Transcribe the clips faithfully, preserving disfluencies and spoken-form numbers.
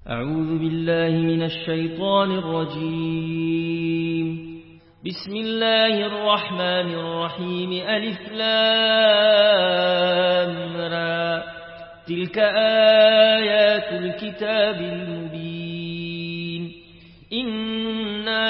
أعوذ بالله من الشيطان الرجيم. بسم الله الرحمن الرحيم. ألف لام را. تلك آيات الكتاب المبين. إنا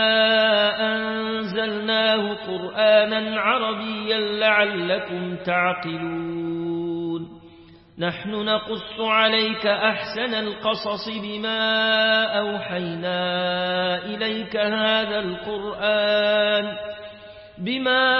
أنزلناه قرآنا عربيا لعلكم تعقلون. نحن نقص عليك أحسن القصص بما أوحينا إليك هذا القرآن بما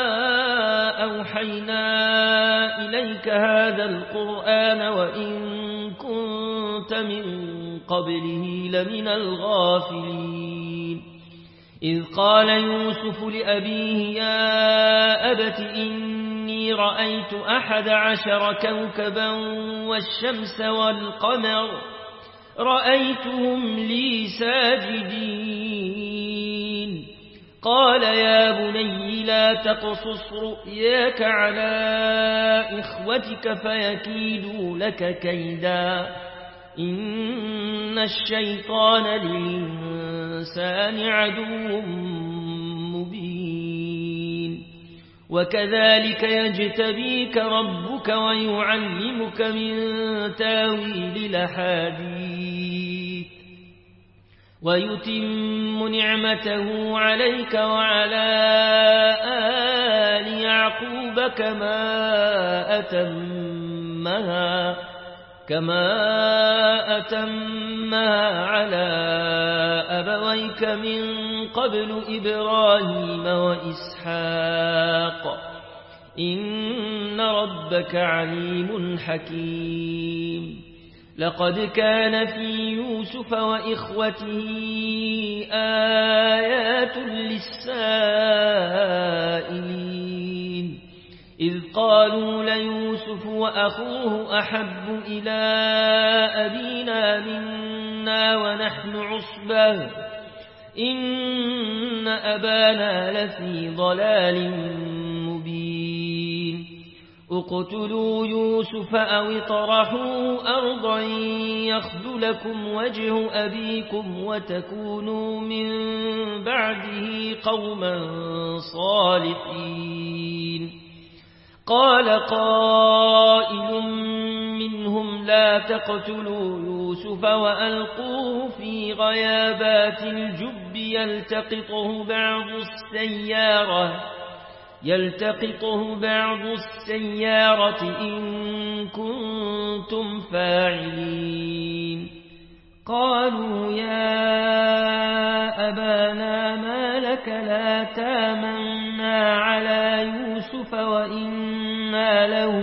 أوحينا إليك هذا القرآن وإن كنت من قبله لمن الغافلين. إذ قال يوسف لأبيه يا أبت إني رأيت أحد عشر كوكبا والشمس والقمر رأيتهم لي ساجدين. قال يا بني لا تقصص رؤياك على إخوتك فيكيدوا لك كيدا إن الشيطان للإنسان عدو مبين. وكذلك يجتبيك ربك ويعلمك من تاويل الأحاديث ويتم نعمته عليك وعلى آل يعقوب كما أتمها كما أتمها على أبويك من قبل إبراهيم وإسحاق إن ربك عليم حكيم. لقد كان في يوسف وإخوته آيات للسائلين إذ قالوا ليوسف وأخوه أحب إلى أبينا منا ونحن عصبة إن أبانا لفي ضلال مبين. اقتلوا يوسف أو اطرحوه أرضا يخل لكم وجه أبيكم وتكونوا من بعده قوما صالحين. قال قائل منهم لا تقتلوا يوسف وألقوه في غيابات الجب يلتقطه بعض السيارة يلتقطه بعض السيارة إن كنتم فاعلين. قالوا يا أبانا ما لك لا تامنا على يوسف وإنا له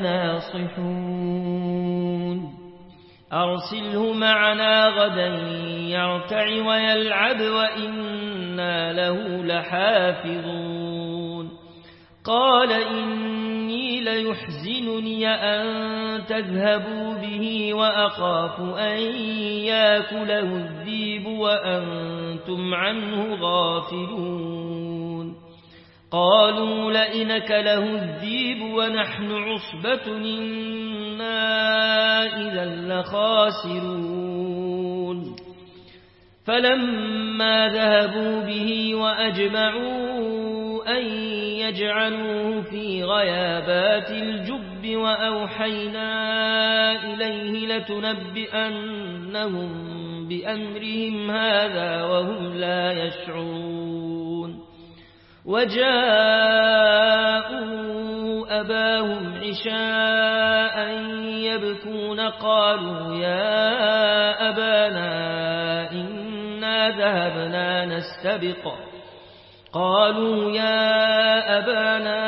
لناصحون. أرسله معنا غدا يرتع ويلعب وإنا له لحافظون. قال إني ليحزنني أن تذهبوا به وأخاف أن يأكله الذئب وأنتم عنه غافلون. قالوا لئن أكله الذئب ونحن عصبة إنا إذا لخاسرون. فلما ذهبوا به وأجمعوا أن يجعلوه في غيابات الجب وأوحينا إليه لتنبئنهم بأمرهم هذا وهم لا يشعرون. وجاءوا أباهم عشاء يبكون قالوا يا أبانا إنا ذهبنا نستبق قالوا يا أبانا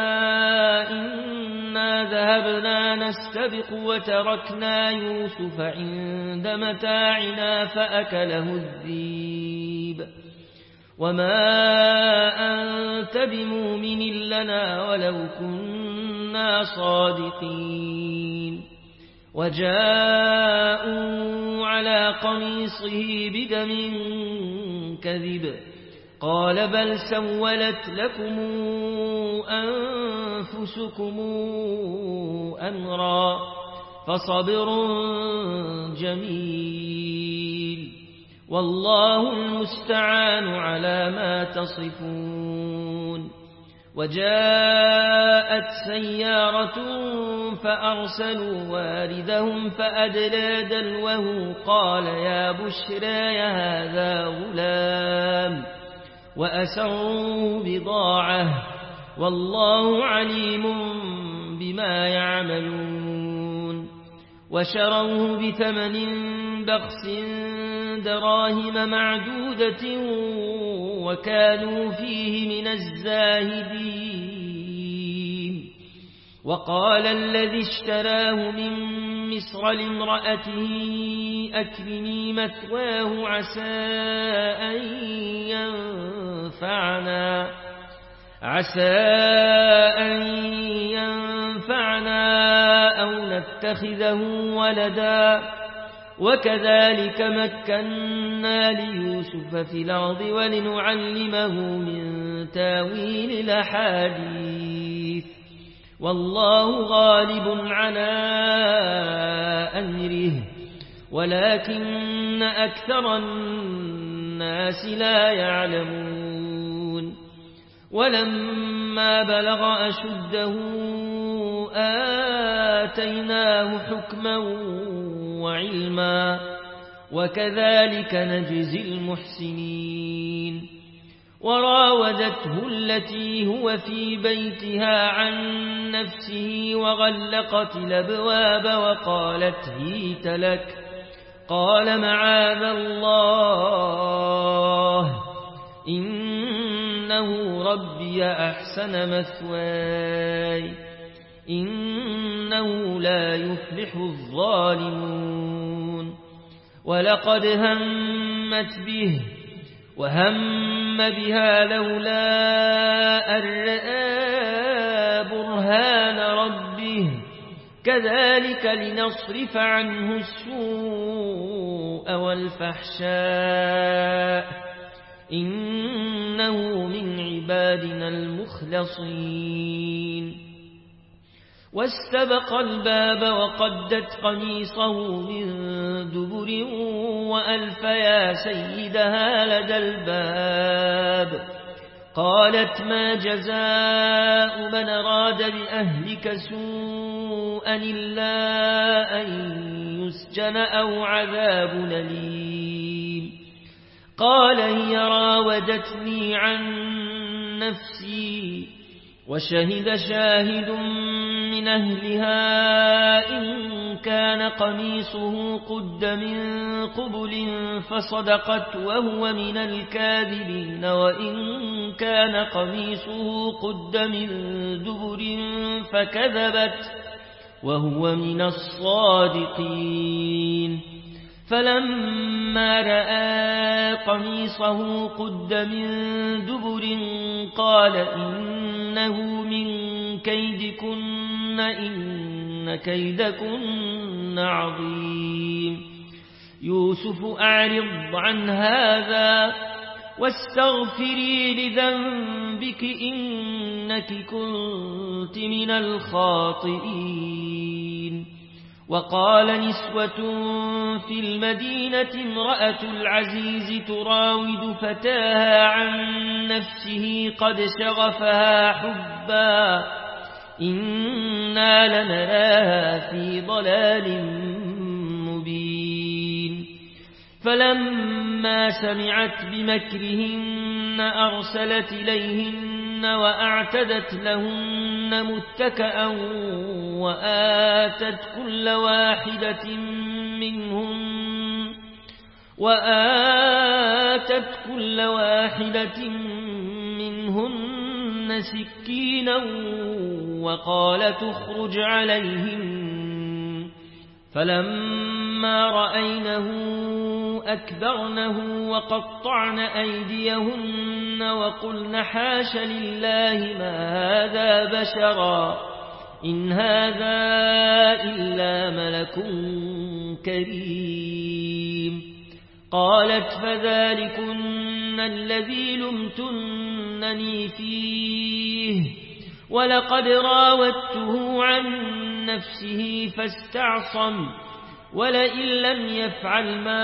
إنا ذهبنا نستبق وتركنا يوسف عند متاعنا فأكله الذئب وما أنت بمؤمن لنا ولو كنا صادقين. وجاءوا على قميصه بدم كذب قال بل سولت لكم أنفسكم أمرا فصبر جميل والله المستعان على ما تصفون. وجاءت سيارة فأرسلوا واردهم فأدلى دلوه قال يا بشرى هذا غلام وأسروا بضاعة والله عليم بما يعملون. وشروه بثمن بخس دراهم معدودة وكانوا فيه من الزاهدين. وقال الذي اشتراه من مصر لامرأته أكرمي مثواه عسى أن ينفعنا عسى أن ينفعنا أو نتخذه ولدا وكذلك مكنا ليوسف في الأرض ولنعلمه من تاويل الأحاديث والله غالب على أمره ولكن أكثر الناس لا يعلمون. ولما بلغ أشده آتيناه حكما وعلما وكذلك نجزي المحسنين. وراودته التي هو في بيتها عن نفسه وغلقت الأبواب وقالت هيت لك قال معاذ الله إنه ربي أحسن مثواي إنه لا يفلح الظالمون. ولقد همت به وهم بها لولا أن رأى برهان ربه كذلك لنصرف عنه السوء والفحشاء إنه من عبادنا المخلصين. واستبق الباب وقدت قميصه من دبر وألف يا سيدها لدى الباب قالت ما جزاء من أراد بأهلك سوءا إلا أن يسجن أو عذاب أليم. قال هي راودتني عن نفسي وشهد شاهد من أهلها إن كان قميصه قد من قبل فصدقت وهو من الكاذبين وإن كان قميصه قد من دبر فكذبت وهو من الصادقين. فلما رأى قميصه قد من دبر قال إنه من كيدكن إن كيدكن عظيم. يوسف أعرض عن هذا واستغفري لذنبك إنك كنت من الخاطئين. وقال نسوة في المدينة امرأة العزيز تراود فتاها عن نفسه قد شغفها حبا إنا لنراها في ضلال مبين. فلما سمعت بمكرهن أرسلت إليهن وأعتدت لهن متكأ وآتت كل واحدة منهن وآتت كل واحدة منهن سكينا وقال تخرج عليهم. فلما رأينه أكبرنه وقطعن أيديهن وقلن حاش لله ما هذا بشرا إن هذا إلا ملك كريم. قالت فذلكن الذي لمتنني فيه ولقد راودته عن نفسه فاستعصم ولئن لم يفعل ما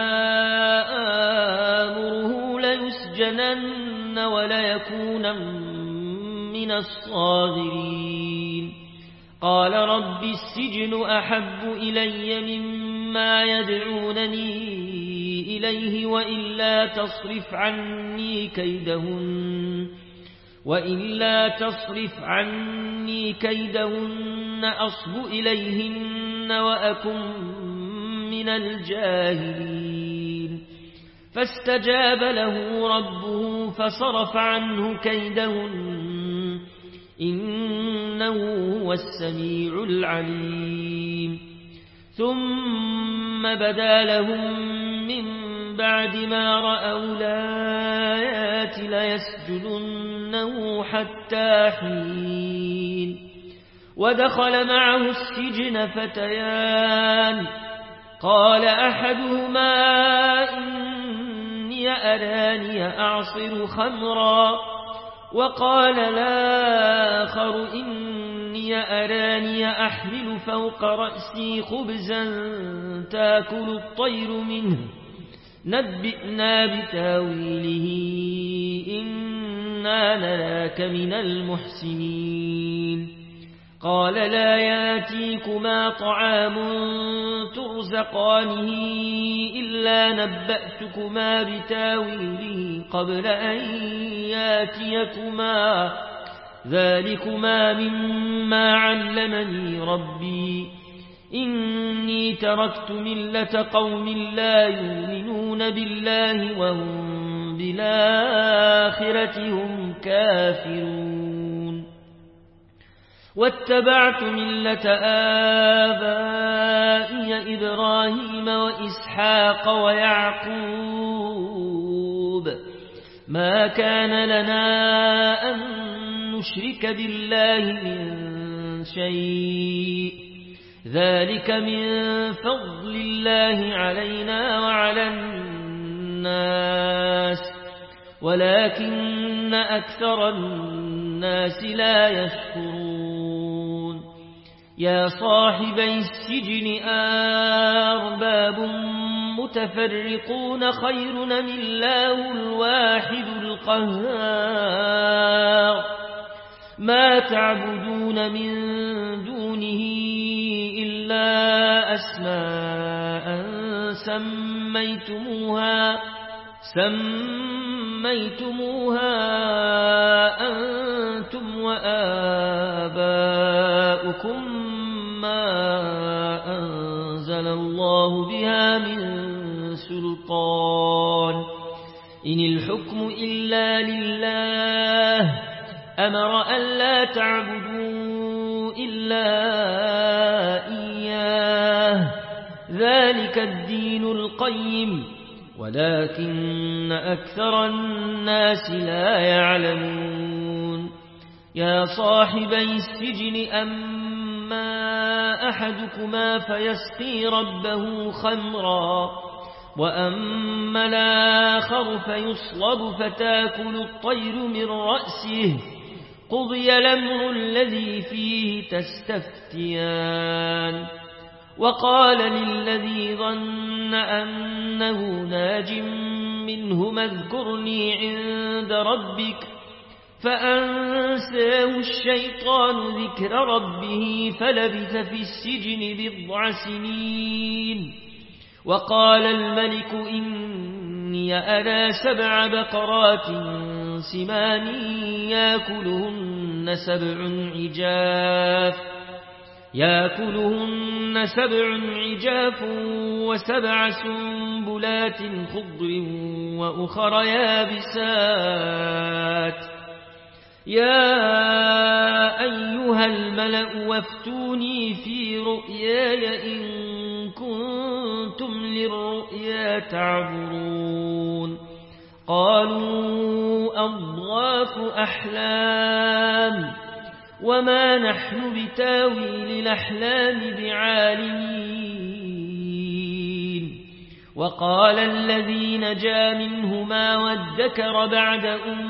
آمره ليسجنن وليكون من الصاغرين. قال رب السجن أحب إلي مما يدعونني إليه وإلا تصرف عني كيدهن وإلا تصرف عني كيدهن أصب إليهن وأكن من الجاهلين. فاستجاب له ربه فصرف عنه كيدهن إنه هو السميع العليم. ثم بدا لهم من بعد ما رأوا الآيات ليسجننه حتى حين. ودخل معه السجن فتيان قال أحدهما إني أراني أعصر خمرا وقال الآخر إني أراني أحمل فوق رأسي خبزا تأكل الطير منه نبئنا بتاويله إنا نراك من المحسنين. قال لا ياتيكما طعام ترزقانه إلا نبأتكما بتاويله قبل أن ياتيكما ذلكما مما علمني ربي إني تركت ملة قوم لا يؤمنون بالله وهم بالآخرة هم كافرون. واتبعت ملة آبائي إبراهيم وإسحاق ويعقوب ما كان لنا أن نشرك بالله من شيء ذلك من فضل الله علينا وعلى الناس ولكن أكثر الناس لا يشكرون. يا صاحبي السجن أرباب متفرقون خير أم الله الواحد القهار ما تعبدون من دونه إلا أسماء سميتموها سميتموها أنتم وآباؤكم ما أنزل الله بها من سلطان إن الحكم إلا لله أمر ألا تعبدوا إلا إياه ذلك الدين القيم ولكن أكثر الناس لا يعلمون. يا صاحبي السجن أما أحدكما فيسقي ربه خمرا وأما الآخر فيصلب فتاكل الطير من رأسه قضي الأمر الذي فيه تستفتيان. وقال للذي ظن أنه ناج منهما اذكرني عند ربك فأنساه الشيطان ذكر ربه فلبث في السجن بضع سنين. وقال الملك إني أرى سبع بقرات سمان يأكلهن سبع عجاف يأكلهن سبع عجاف وسبع سنبلات خضر وأخر يابسات. يا أيها الملأ وافتوني في رؤياي إن كنتم للرؤيا تعبرون. قالوا أضغاث أحلام وما نحن بتاويل الأحلام بعالمين. وقال الذي نجا منهما وادكر بعد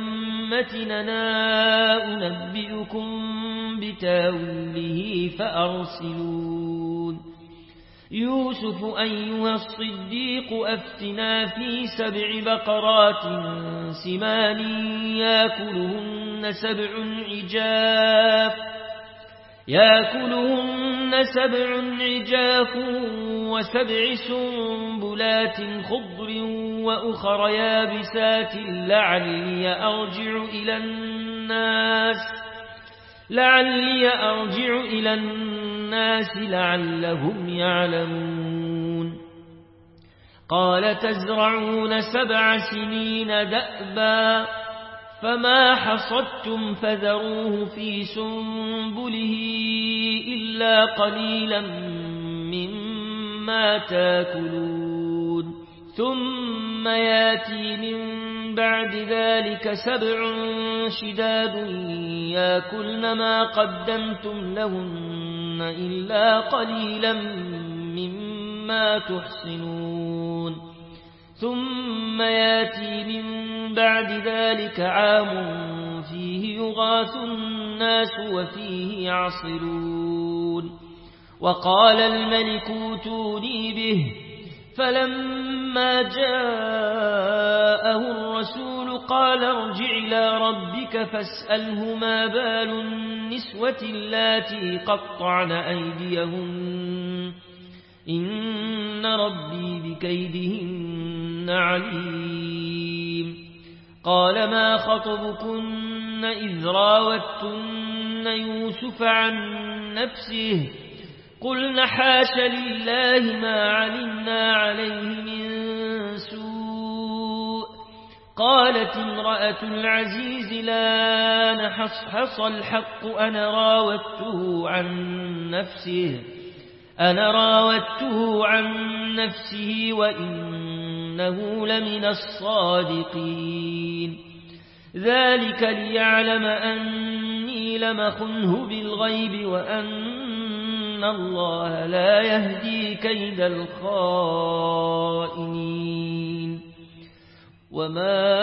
أمتنا أنبئكم بتاويله فأرسلون. يوسف أيها الصديق أفتنا في سبع بقرات سمان يأكلهن سبع عجاف يأكلهن سبع عجاف وسبع سنبلات خضر وأخر يابسات لعلي أرجع إلى الناس لعلي أرجع إلى الناس لعلهم يعلمون قال تزرعون سبع سنين دأبا فما حصدتم فذروه في سنبله إلا قليلا مما تاكلون ثم ياتي من بعد ذلك سبع شداد ياكلن ما قدمتم لهن إلا قليلا مما تحصنون ثم ياتي من بعد ذلك عام فيه يغاث الناس وفيه يعصرون وقال الملك اوتوني به فلما جاءه الرسول قال ارجع إلى ربك فاسأله ما بال النسوة اللاتي قطعن أيديهن إن ربي بكيدهن عليم قال ما خطبكن إذ راوتن يوسف عن نفسه قلنا حاش لله ما علمنا عليه من سوء قالت امرأة العزيز لا نحصحص الحق أنا راودته عن نفسه أنا راودته عن نفسه وإنه لمن الصادقين ذلك ليعلم أني لم أخنه بالغيب وأن الله لا يهدي كيد الخائنين وما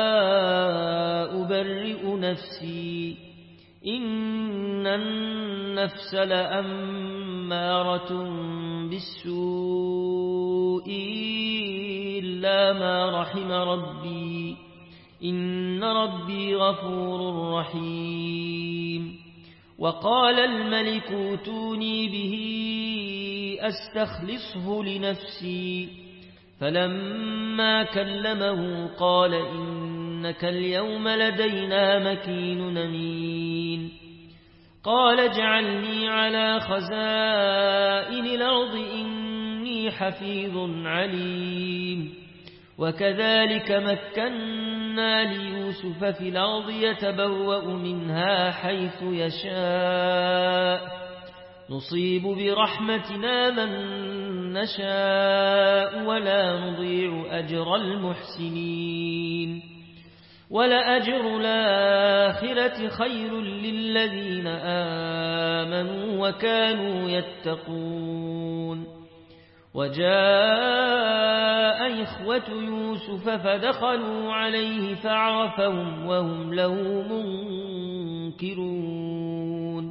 أبرئ نفسي إن النفس لأمارة بالسوء إلا ما رحم ربي إن ربي غفور رحيم وقال الملك اوتوني به أستخلصه لنفسي فلما كلمه قال إنك اليوم لدينا مكين أمين قال اجعلني على خزائن الأرض إني حفيظ عليم وكذلك مكنا ليوسف في الأرض يتبوأ منها حيث يشاء نصيب برحمتنا من نشاء ولا نضيع أجر المحسنين ولأجر الآخرة خير للذين آمنوا وكانوا يتقون وجاء إخوة يوسف فدخلوا عليه فعرفهم وهم له منكرون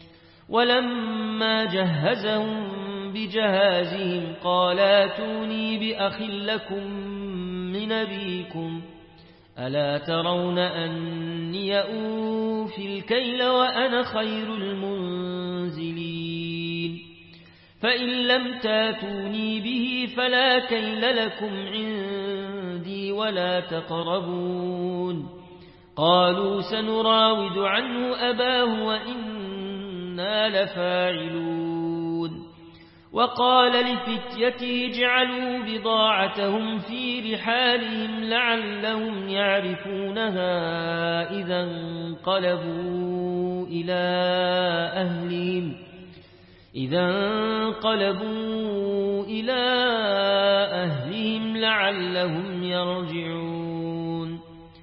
ولما جهزهم بجهازهم قال اتوني بأخ لكم من أبيكم ألا ترون أني أوفي الكيل وأنا خير المنزلين فإن لم تاتوني به فلا كيل لكم عندي ولا تقربون قالوا سنراود عنه أباه وإنا لفاعلون وقال لفتيته اجعلوا بضاعتهم في رحالهم لعلهم يعرفونها إذا انقلبوا إلى أهلهم إذا انقلبوا إلى أهلهم لعلهم يرجعون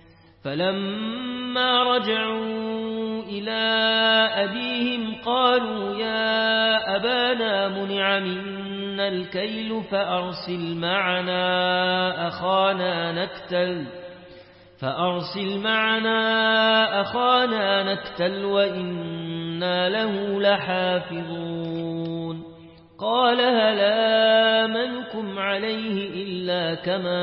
فلما رجعوا إلى أبيهم قالوا يا أبانا منع منا الكيل فأرسل معنا أخانا نكتل فأرسل معنا أخانا نكتل وإنا له لحافظون قال هل آمنكم عليه إلا كما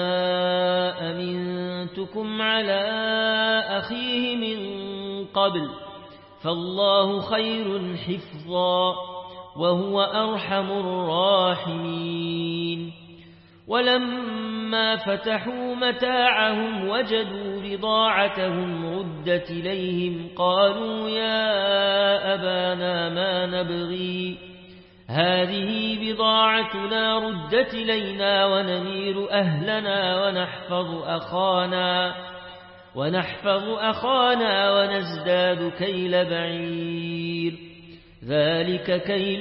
أمنتكم على أخيه من قبل فالله خير حفظا وهو أرحم الراحمين ولما فتحوا متاعهم وجدوا بضاعتهم ردت إليهم قالوا يا أبانا ما نبغي هذه بضاعتنا ردت إلينا ونمير أهلنا ونحفظ أخانا ونحفظ أخانا ونزداد كيل بعير ذلك كيل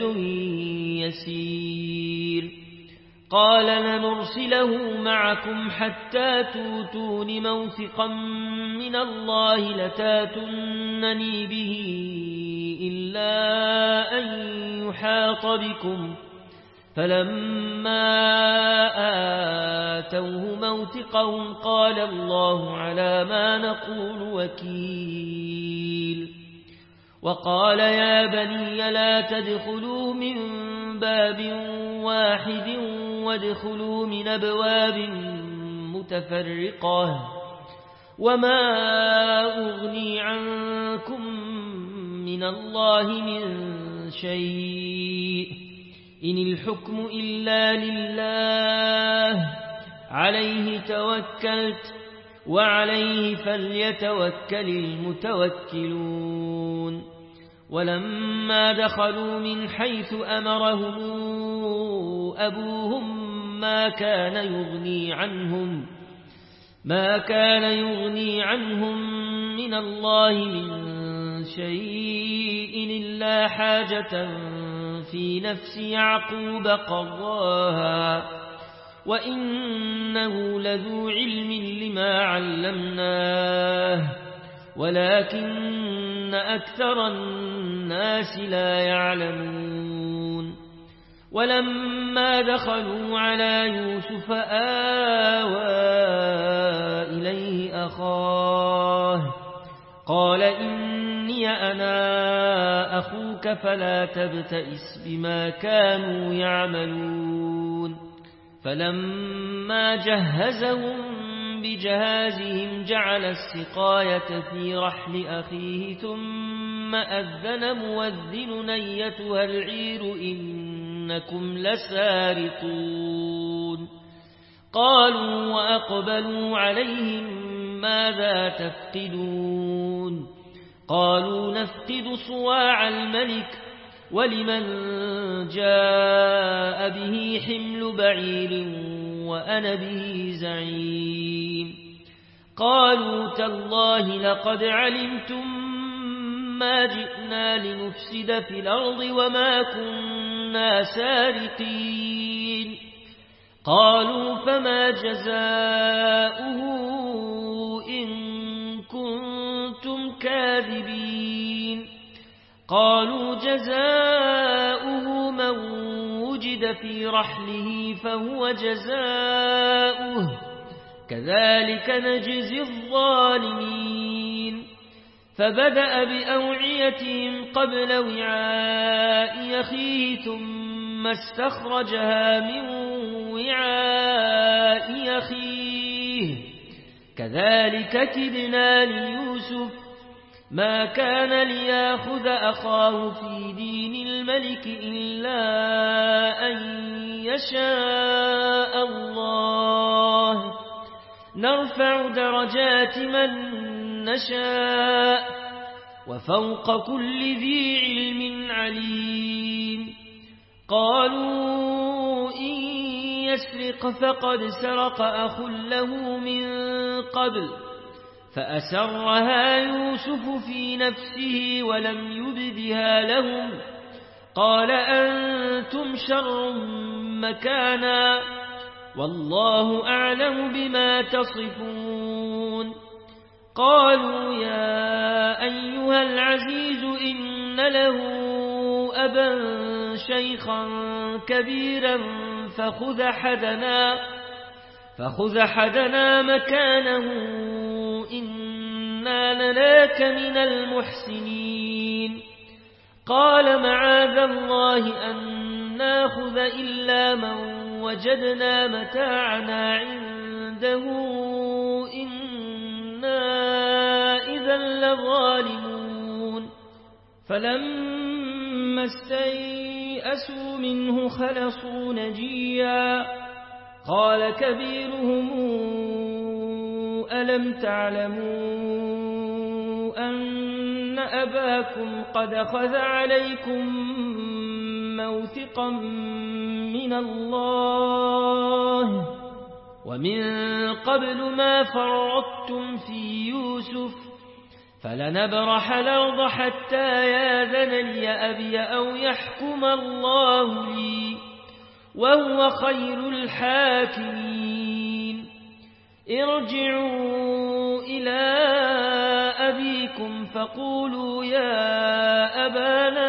يسير قال لنرسله معكم حتى توتون موثقا من الله لتاتونني به إلا أن يحاط بكم فلما آتوه موثقهم قال الله على ما نقول وكيل وقال يا بني لا تدخلوا من باب واحد وادخلوا من أبواب متفرقة وما أغني عنكم من الله من شيء إن الحكم إلا لله عليه توكلت وعليه فليتوكل المتوكلون ولما دخلوا من حيث أمرهم أبوهم ما كان يغني عنهم ما كان يغني عنهم من الله من شيء إلا حاجة في نفس يعقوب قضاها وإنه لذو علم لما علمناه ولكن أكثر الناس لا يعلمون ولما دخلوا على يوسف آوى إليه أخاه قال إني أنا أخوك فلا تبتئس بما كانوا يعملون فلما جهزهم بجهازهم جعل السقاية في رحل أخيه ثم أذن مؤذن أيتها العير إنكم لسارقون قالوا وأقبلوا عليهم ماذا تفقدون قالوا نفقد صواع الملك ولمن جاء به حمل بعير وأنا به زعيم قالوا تالله لقد علمتم ما جئنا لنفسد في الأرض وما كنا سارقين قالوا فما جزاؤه إن كنتم كاذبين قالوا جزاؤه من وجد في رحله فهو جزاؤه كذلك نجزي الظالمين فبدأ بأوعيتهم قبل وعاء أخيه ثم استخرجها من وعاء أخيه كذلك كدنا ليوسف ما كان ليأخذ أخاه في دين الملك إلا أن يشاء الله نرفع درجات من نشاء وفوق كل ذي علم عليم قالوا إن يسرق فقد سرق أخ له من قبل فأسرها يوسف في نفسه ولم يبدها لهم قال أنتم شر مكانا والله أعلم بما تصفون قالوا يا أيها العزيز إن له أبا شيخا كبيرا فخذ حدنا فخذ حدنا مكانه إنا نراك من المحسنين قال معاذ الله أن ناخذ إلا من وجدنا متاعنا عنده إنا إذا لظالمون فلما استيئسوا منه خلصوا نجيا قال كبيرهم ألم تعلموا أن أباكم قد أخذ عليكم موثقا من الله ومن قبل ما فرطتم في يوسف فلنبرح الأرض حتى ياذن لي أبي أو يحكم الله لي وهو خير الحاكمين ارجعوا إلى أبيكم فقولوا يا أبانا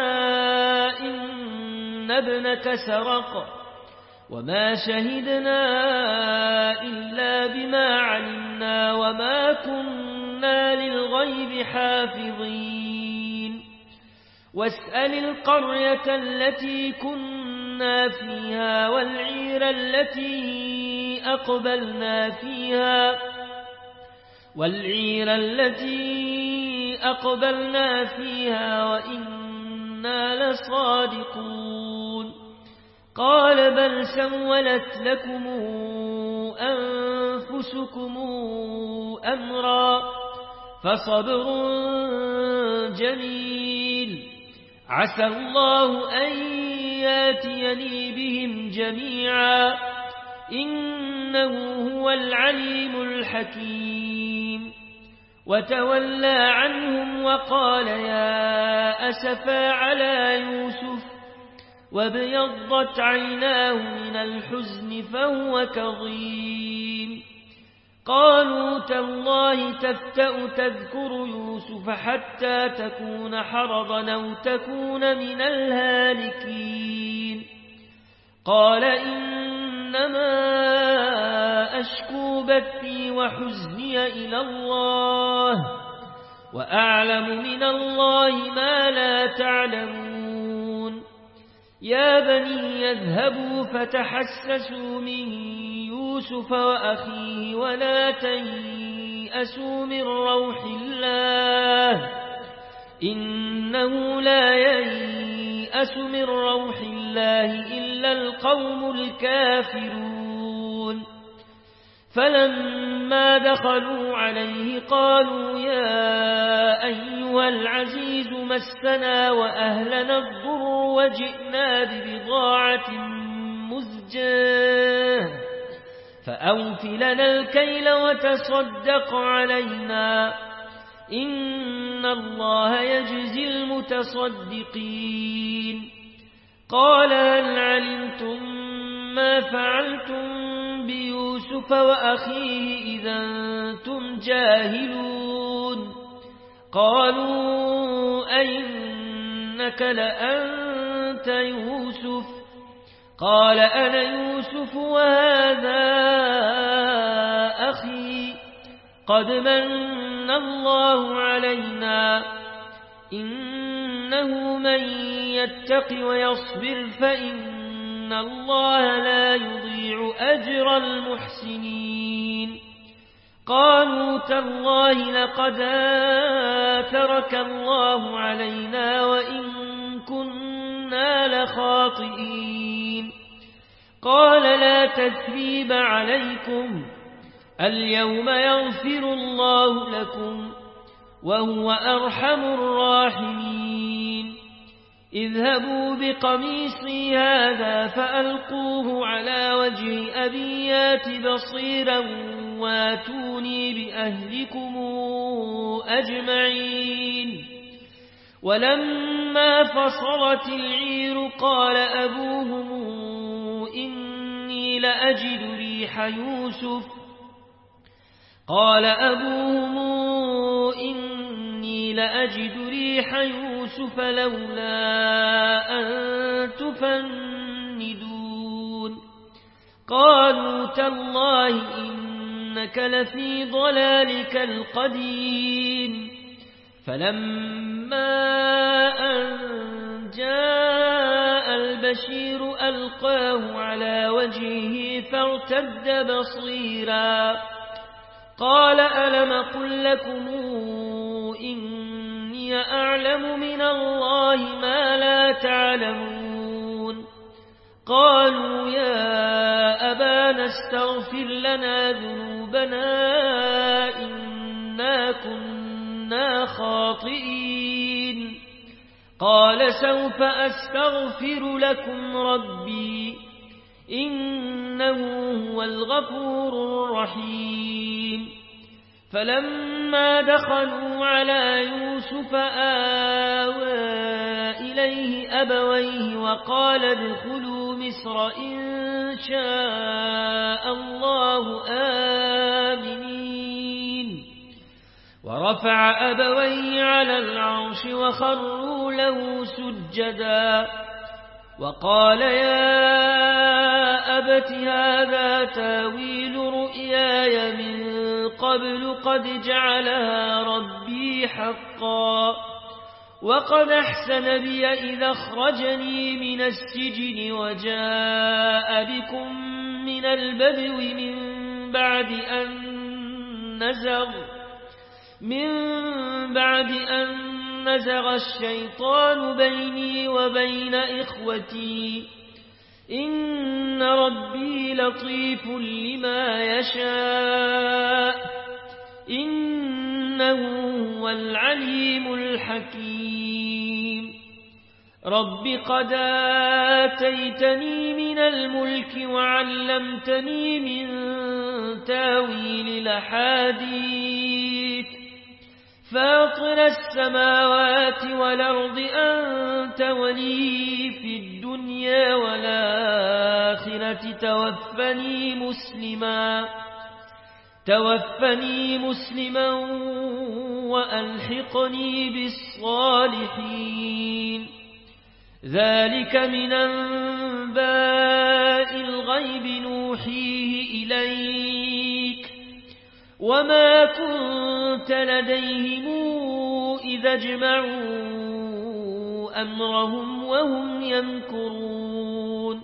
إن ابنك سرق وما شهدنا إلا بما علمنا وما كنا للغيب حافظين واسأل القرية التي كنا فيها والعير التي أقبلنا فيها والعير التي أقبلنا فيها وإنا لصادقون قال بل سولت لكم أنفسكم أمرا فصبر جميل عسى الله أن ياتيني بهم جميعا إنه هو العليم الحكيم وتولى عنهم وقال يا أسفا على يوسف وابيضت عيناه من الحزن فهو كظيم قالوا تالله تفتأ تذكر يوسف حتى تكون حرضا أو تكون من الهالكين قال إنما أشكو بثي وحزني إلى الله وأعلم من الله ما لا تعلمون يا بني يذهبوا فتحسسوا من يوسف وأخيه ولا تيأسوا من روح الله إنه لا ييأس من روح الله إلا القوم الكافرون فلما دخلوا عليه قالوا يا أيها العزيز مسنا وأهلنا الضر وجئنا ببضاعة مزجاة فأوف لنا الكيل وتصدق علينا إن الله يجزي المتصدقين قال هل علمتم ما فعلتم بيوسف وأخيه إذا أنتم جاهلون قالوا أئنك لأنت يوسف قال أنا يوسف وهذا أخي قد من الله علينا إنه من يتق ويصبر فإن الله لا يضيع أجر المحسنين قالوا تالله لقد آثرك الله علينا وإن كنا لخاطئين قال لا تثريب عليكم اليوم يغفر الله لكم وهو أرحم الراحمين اذهبوا بقميصي هذا فألقوه على وجه أبي يات بصيرا واتوني بأهلكم أجمعين ولما فصلت العير قال أبوهم إني لأجد ريح يوسف قال أبوهم إني لأجد ريح يوسف لولا أن تفندون قالوا تالله إنك لفي ضلالك القديم فلما أن جاء البيت البشير ألقاه على وجهه فارتد بصيرا قال ألم قل لكم إني أعلم من الله ما لا تعلمون قالوا يا أبانا استغفر لنا ذنوبنا إنا كنا خاطئين قال سوف أستغفر لكم ربي إنه هو الغفور الرحيم فلما دخلوا على يوسف آوى إليه أبويه وقال ادخلوا مصر إن شاء الله آمنين ورفع أبويه على العرش وخروا له سجدا وقال يا أبت هذا تاويل رؤياي من قبل قد جعلها ربي حقا وقد أحسن بي إذا أخرجني من السجن وجاء بكم من البدو من بعد أن نزغ من بعد أن نزغ الشيطان بيني وبين إخوتي إن ربي لطيف لما يشاء إنه هو العليم الحكيم رب قد آتيتني من الملك وعلمتني من تاويل الأحاديث فاطر السماوات والأرض أنت ولي في الدنيا والآخرة توفني مسلما توفني مسلما وألحقني بالصالحين ذلك من أنباء الغيب نوحيه إليك وما كنت لديهم إذا اجمعوا أمرهم وهم يمكرون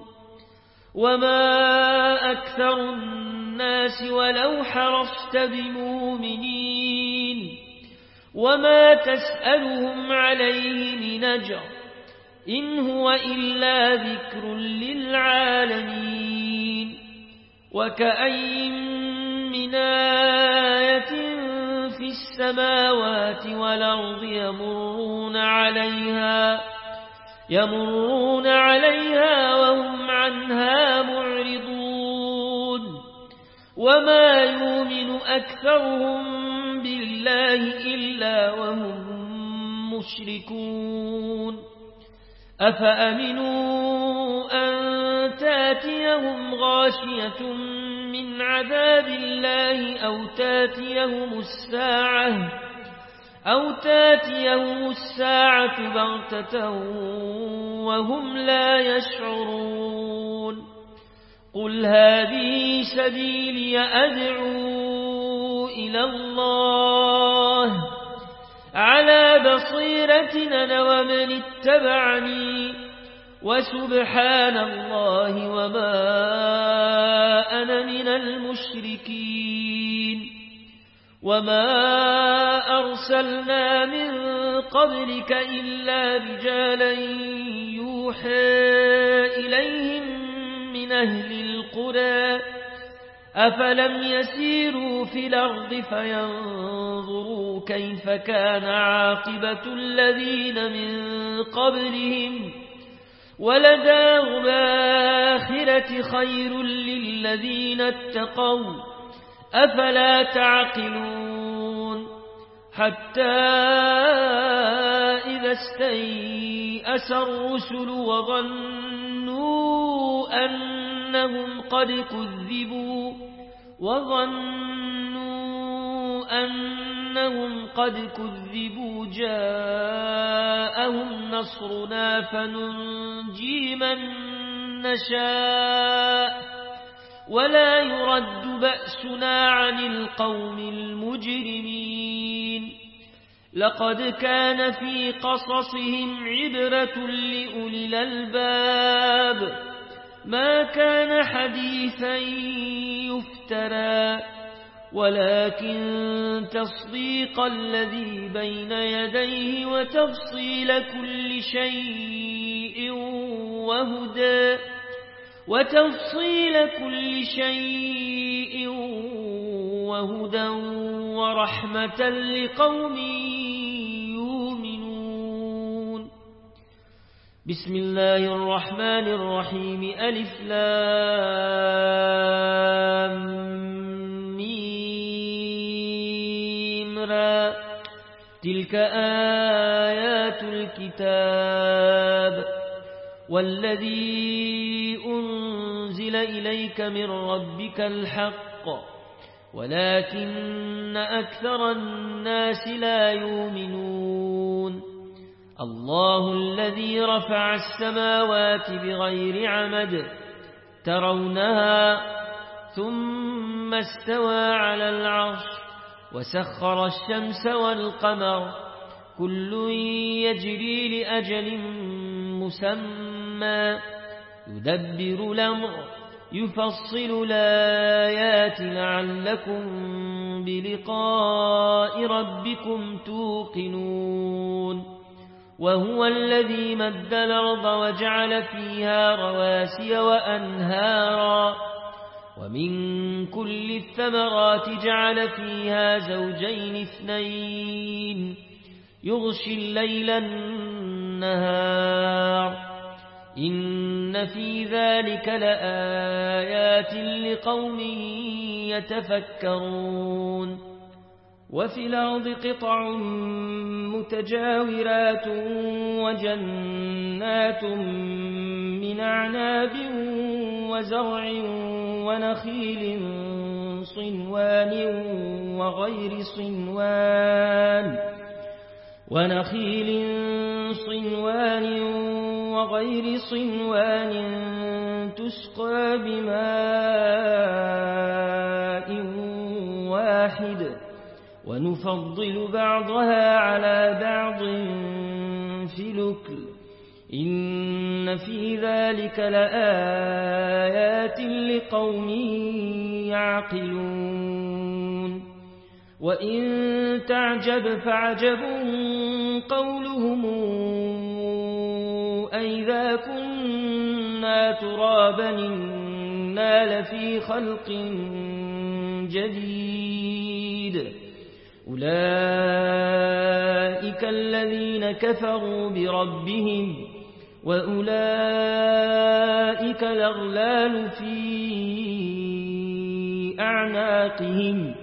وما أكثر الناس ولو حرصت بمؤمنين وما تسألهم عليه من أجر إن هو إلا ذكر للعالمين وكأين من آية في السماوات والأرض يمرون عليها يمرون عليها وهم عنها معرضون وما يؤمن أكثرهم بالله إلا وهم مشركون أفأمنوا أن تاتيهم غاشية من عذاب الله أو تاتيهم الساعة أو تاتيهم الساعة بغتة وهم لا يشعرون قل هذه سبيلي أدعو إلى الله على بصيرة أنا ومن اتبعني وسبحان الله وما أنا من المشركين وما أرسلنا من قبلك إلا رجالا يوحى إليهم من أهل القرى أفلم يسيروا في الأرض فينظروا كيف كان عاقبة الذين من قبلهم ولدار الآخرة خير للذين اتقوا أفلا تعقلون حتى إذا استيأس الرسل وظنوا أنهم قد كذبوا وظنوا أنهم قد كذبوا جاءهم نصرنا فننجي من نشاء ولا يرد بأسنا عن القوم المجرمين لقد كان في قصصهم عبرة لأولي الألباب ما كان حديثا يفترى ولكن تصديق الذي بين يديه وتفصيل كل شيء وهدى وتفصيل كل شيء وهدى ورحمة لقوم يؤمنون. بسم الله الرحمن الرحيم. ألف لام ميم را. تلك آيات الكتاب والذي أنزل إليك من ربك الحق ولكن أكثر الناس لا يؤمنون. الله الذي رفع السماوات بغير عمد ترونها ثم استوى على العرش وسخر الشمس والقمر كل يجري لأجل مسمى يدبر الأمر يفصل الآيات لعلكم بلقاء ربكم توقنون. وهو الذي مد الأرض وجعل فيها رواسي وأنهارا ومن كل الثمرات جعل فيها زوجين اثنين يغشي الليل النهار إن في ذلك لآيات لقوم يتفكرون. وفي الأرض قطع متجاورات وجنات من أعناب وزرع ونخيل صنوان وغير صنوان ونخيل صنوان وغير صنوان تسقى بماء واحد ونفضل بعضها على بعض في الأكل إن في ذلك لآيات لقوم يعقلون. وإن تعجب فعجب قولهم أئذا كنا ترابا إنا لفي خلق جديد أولئك الذين كفروا بربهم وأولئك الأغلال في أعناقهم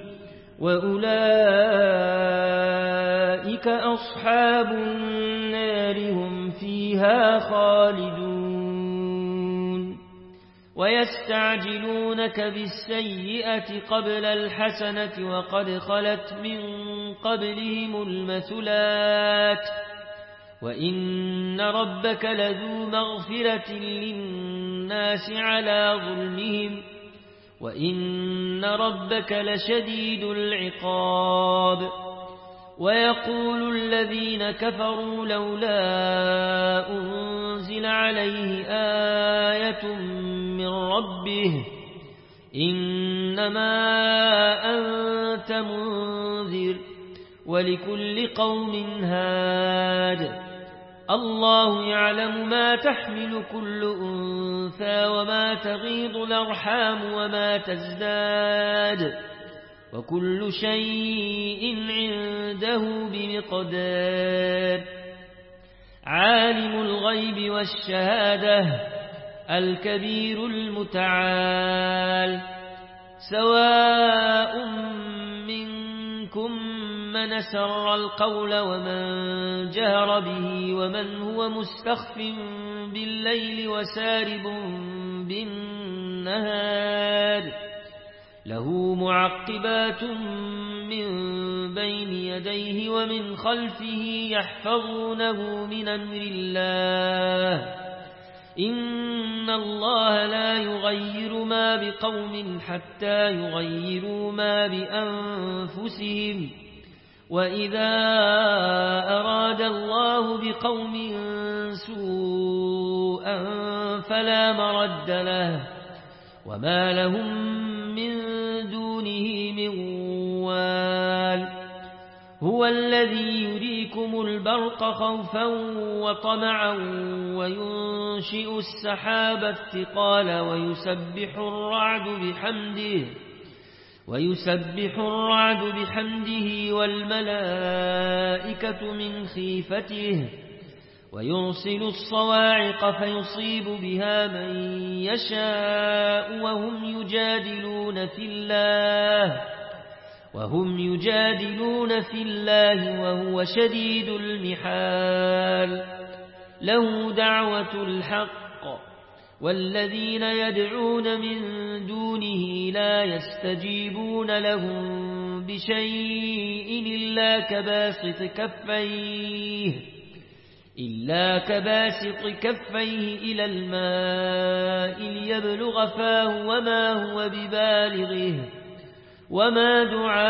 وأولئك أصحاب النار هم فيها خالدون. ويستعجلونك بالسيئة قبل الحسنة وقد خلت من قبلهم المثلات وإن ربك لذو مغفرة للناس على ظلمهم وإن ربك لشديد العقاب. ويقول الذين كفروا لولا أنزل عليه آية من ربه إنما أنت منذر ولكل قوم هاد الله يعلم ما تحمل كل أنثى وما تغيض الأرحام وما تزداد وكل شيء عنده بمقدار. عالم الغيب والشهادة الكبير المتعال سواء منكم من أسر القول ومن جهر به ومن هو مستخف بالليل وسارب بالنهار له معقبات من بين يديه ومن خلفه يحفظونه من أمر الله إن الله لا يغير ما بقوم حتى يغيروا ما بأنفسهم وإذا أراد الله بقوم سوءا فلا مرد له وما لهم من دونه من وال هو الذي يريكم البرق خوفا وطمعا وينشئ السحاب الثقال ويسبح الرعد بحمده ويسبح الرعد بحمده والملائكة من خيفته ويرسل الصواعق فيصيب بها من يشاء وهم يجادلون في الله وهم يجادلون في الله وهو شديد المحال له دعوة الحق والذين يدعون من دونه لا يستجيبون لهم بشيء إلا كباسط كفيه إلا كباسط كفيه إلى الماء ليبلغ فاه وما هو ببالغه وما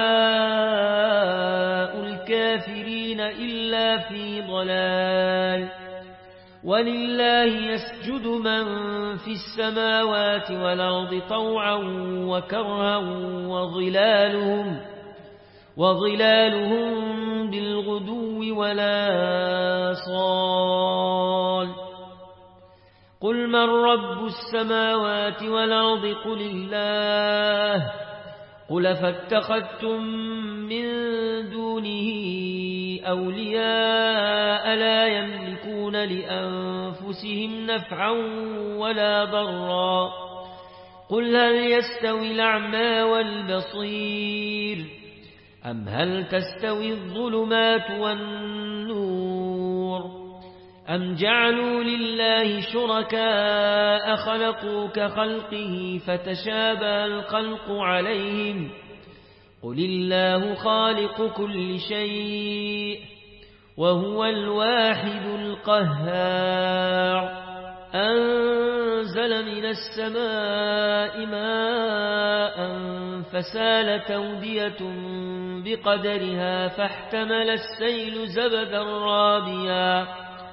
دعاء الكافرين إلا في ضلال ولله يسجد من في السماوات والأرض طوعا وكرها وظلالهم وظلالهم بالغدو ولا صال قل من رب السماوات والأرض قل الله قل فاتخذتم من دونه أولياء لا يملكون لأنفسهم نفعا ولا ضرا قل هل يستوي الأعمى والبصير أم هل تستوي الظلمات والنور أم جعلوا لله شركاء خلقوا كخلقه فتشابه الخلق عليهم قل الله خالق كل شيء وهو الواحد القهار أنزل من السماء ماء فسالت أودية بقدرها فاحتمل السيل زبدا رابيا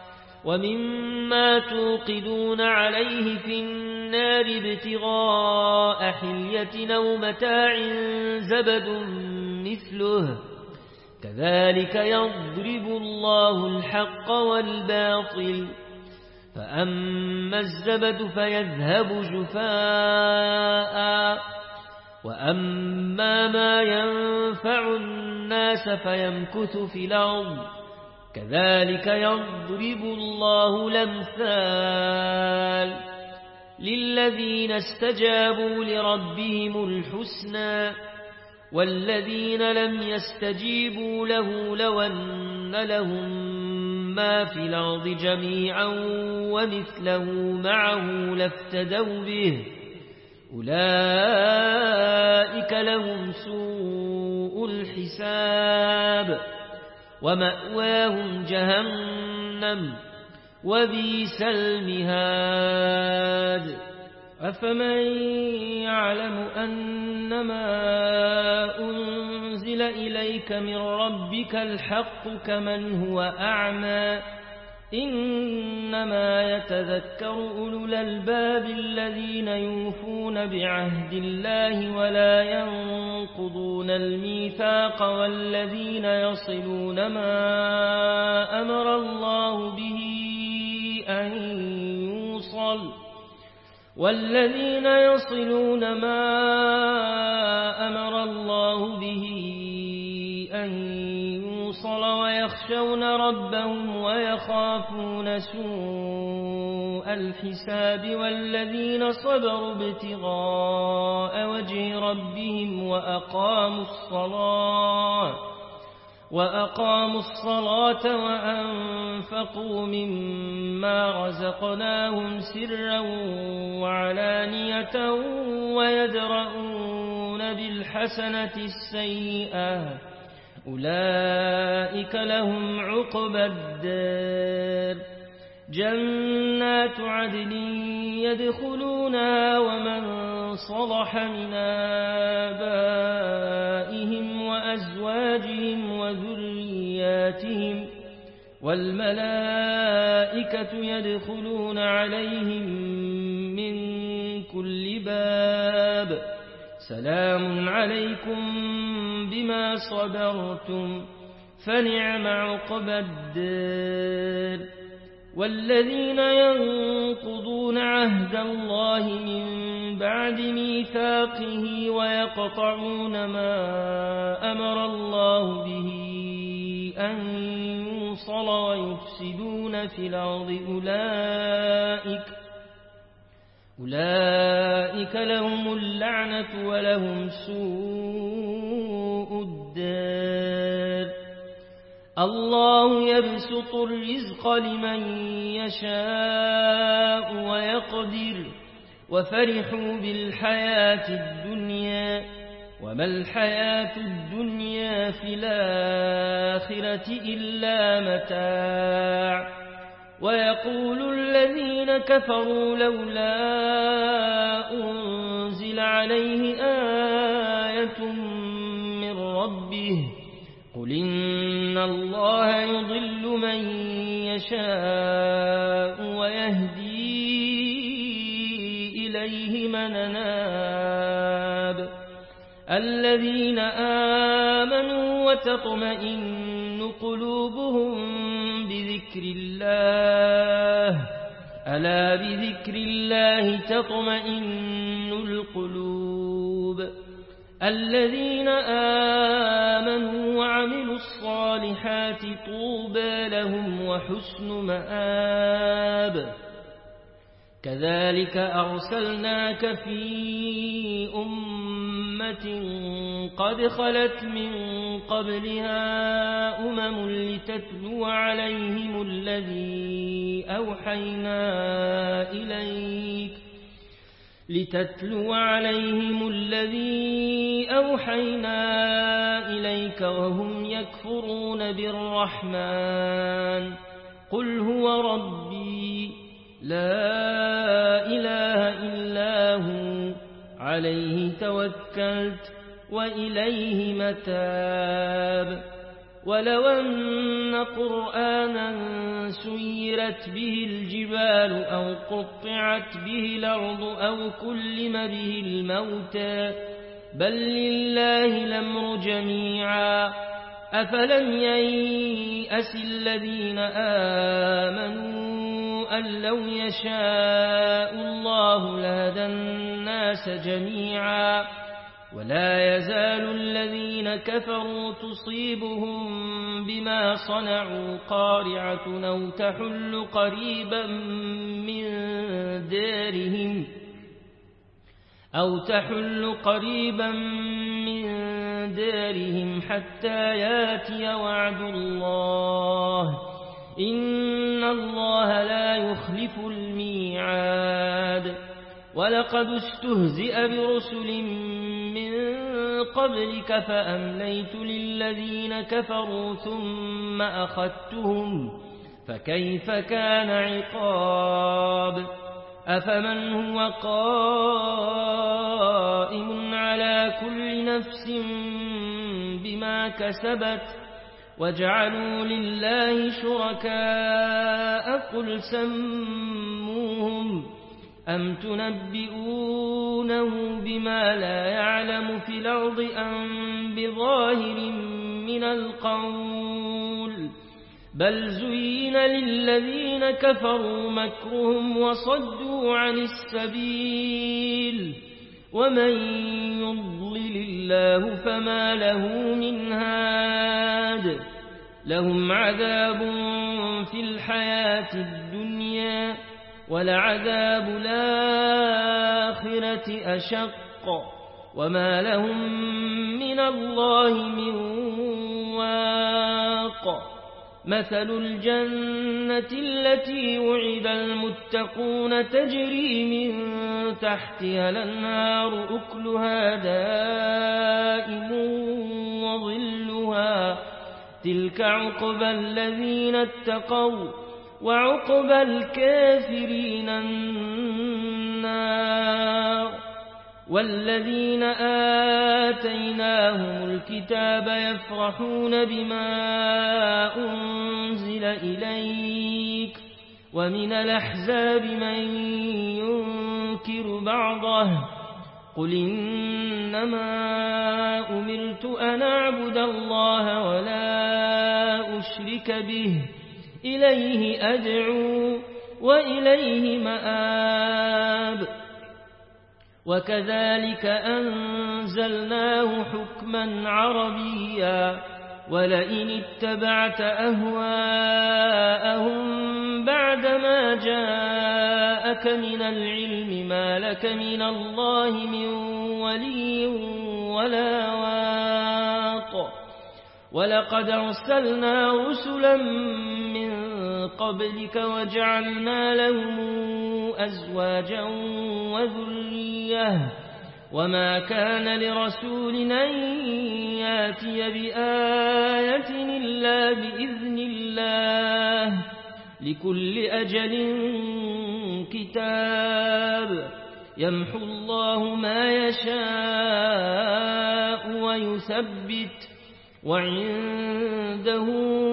ومما توقدون عليه في النار ابتغاء حلية أو متاع زبد مثله كذلك يضرب الله الحق والباطل فأما الزبد فيذهب جفاء وأما ما ينفع الناس فيمكث في الأرض كذلك يضرب الله الأمثال للذين استجابوا لربهم الحسنى والذين لم يستجيبوا له لو أن لهم ما في الأرض جميعا ومثله معه لافتدوا به أولئك لهم سوء الحساب ومأواهم جهنم وبئس المهاد أفمن يعلم أنما أنزل إليك من ربك الحق كمن هو أعمى إنما يتذكر أولو الألباب الذين يوفون بعهد الله ولا ينقضون الميثاق والذين يصلون ما أمر الله به أن يوصل والذين يصلون ما أمر الله به أن يوصل ويخشون ربهم ويخافون سوء الحساب والذين صبروا ابتغاء وجه ربهم وأقاموا الصلاة وأقاموا الصلاة وأنفقوا مما رزقناهم سرا وعلانية ويدرؤون بالحسنة السيئة أولئك لهم عقبى الدار جنات عدن يدخلونها ومن صلح من آبائهم وأبنائهم وأزواجهم وذرياتهم والملائكة يدخلون عليهم من كل باب سلام عليكم بما صبرتم فنعم عقبى الدار. والذين ينقضون عهد الله من بعد ميثاقه ويقطعون ما أمر الله به أن يوصل ويفسدون في الأرض أولئك أولئك لهم اللعنة ولهم سوء الدار. الله يبسط الرزق لمن يشاء ويقدر وفرحوا بالحياة الدنيا وما الحياة الدنيا في الآخرة إلا متاع. ويقول الذين كفروا لولا أنزل عليه آية من ربه قل إن الله يضل من يشاء ويهدي إليه من أناب. الذين آمنوا وتطمئن قلوبهم بذكر الله ألا بذكر الله تطمئن القلوب. الذين آمنوا وعملوا الصالحات طوبى لهم وحسن مآب. كذلك أرسلناك في أمة قد خلت من قبلها أمم لتتلو عليهم الذي أوحينا إليك لتتلو عليهم الذي أوحينا إليك وهم يكفرون بالرحمن قل هو ربي لا إله إلا هو عليه توكلت وإليه متاب. ولو أن قرآنا سيرت به الجبال أو قطعت به الأرض أو كلم به الموتى بل لله الأمر جميعا أفلم ييأس الذين آمنوا أن لو يشاء الله لهدى الناس جميعا ولا يزال الذين كفروا تصيبهم بما صنعوا قارعة أو تحل قريبا من دارهم أو تحل قريبا من دارهم حتى ياتي وعد الله إن الله لا يخلف الميعاد. ولقد استهزئ برسل من قبلك فأمليت للذين كفروا ثم أخذتهم فكيف كان عقاب. أفمن هو قائم على كل نفس بما كسبت وجعلوا لله شركاء قل سموهم أم تنبئونه بما لا يعلم في الأرض أم بظاهر من القول بل زين للذين كفروا مكرهم وصدوا عن السبيل ومن يضلل الله فما له من هاد. لهم عذاب في الحياة الدنيا ولعذاب الآخرة أشق وما لهم من الله من واق. مثل الجنة التي وعد المتقون تجري من تحتها الأنهار أكلها دائم وظلها تلك عقبى الذين اتقوا وعقبى الكافرين النار. والذين آتيناهم الكتاب يفرحون بما أنزل إليك ومن الأحزاب من ينكر بعضه قل إنما أمرت أن أعبد الله ولا أشرك به إليه أدعو وإليه مآب وكذلك أنزلناه حكما عربيا ولئن اتبعت أهواءهم بعدما جاءك من العلم ما لك من الله من ولي ولا واق ولقد أرسلنا رسلا من قبلك وجعلنا لهم أزواجا وذرية وما كان لرسول أن ياتي بآية إلا بإذن الله لكل أجل كتاب يمحو الله ما يشاء ويثبت وعنده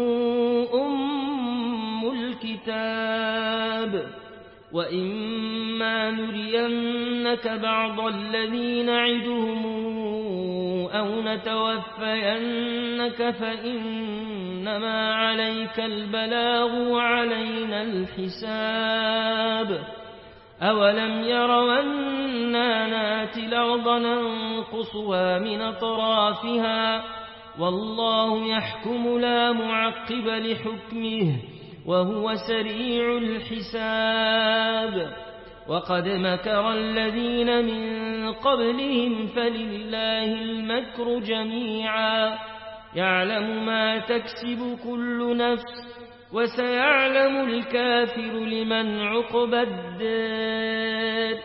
أم الكتاب وإما نرينك بعض الذي نعدهم أو نتوفينك فإنما عليك البلاغ وعلينا الحساب أولم يروا أنا ناتي الأرض ننقصها من أطرافها والله يحكم لا معقب لحكمه وهو سريع الحساب وقد مكر الذين من قبلهم فلله المكر جميعا يعلم ما تكسب كل نفس وسيعلم الكافر لمن عقبى الدار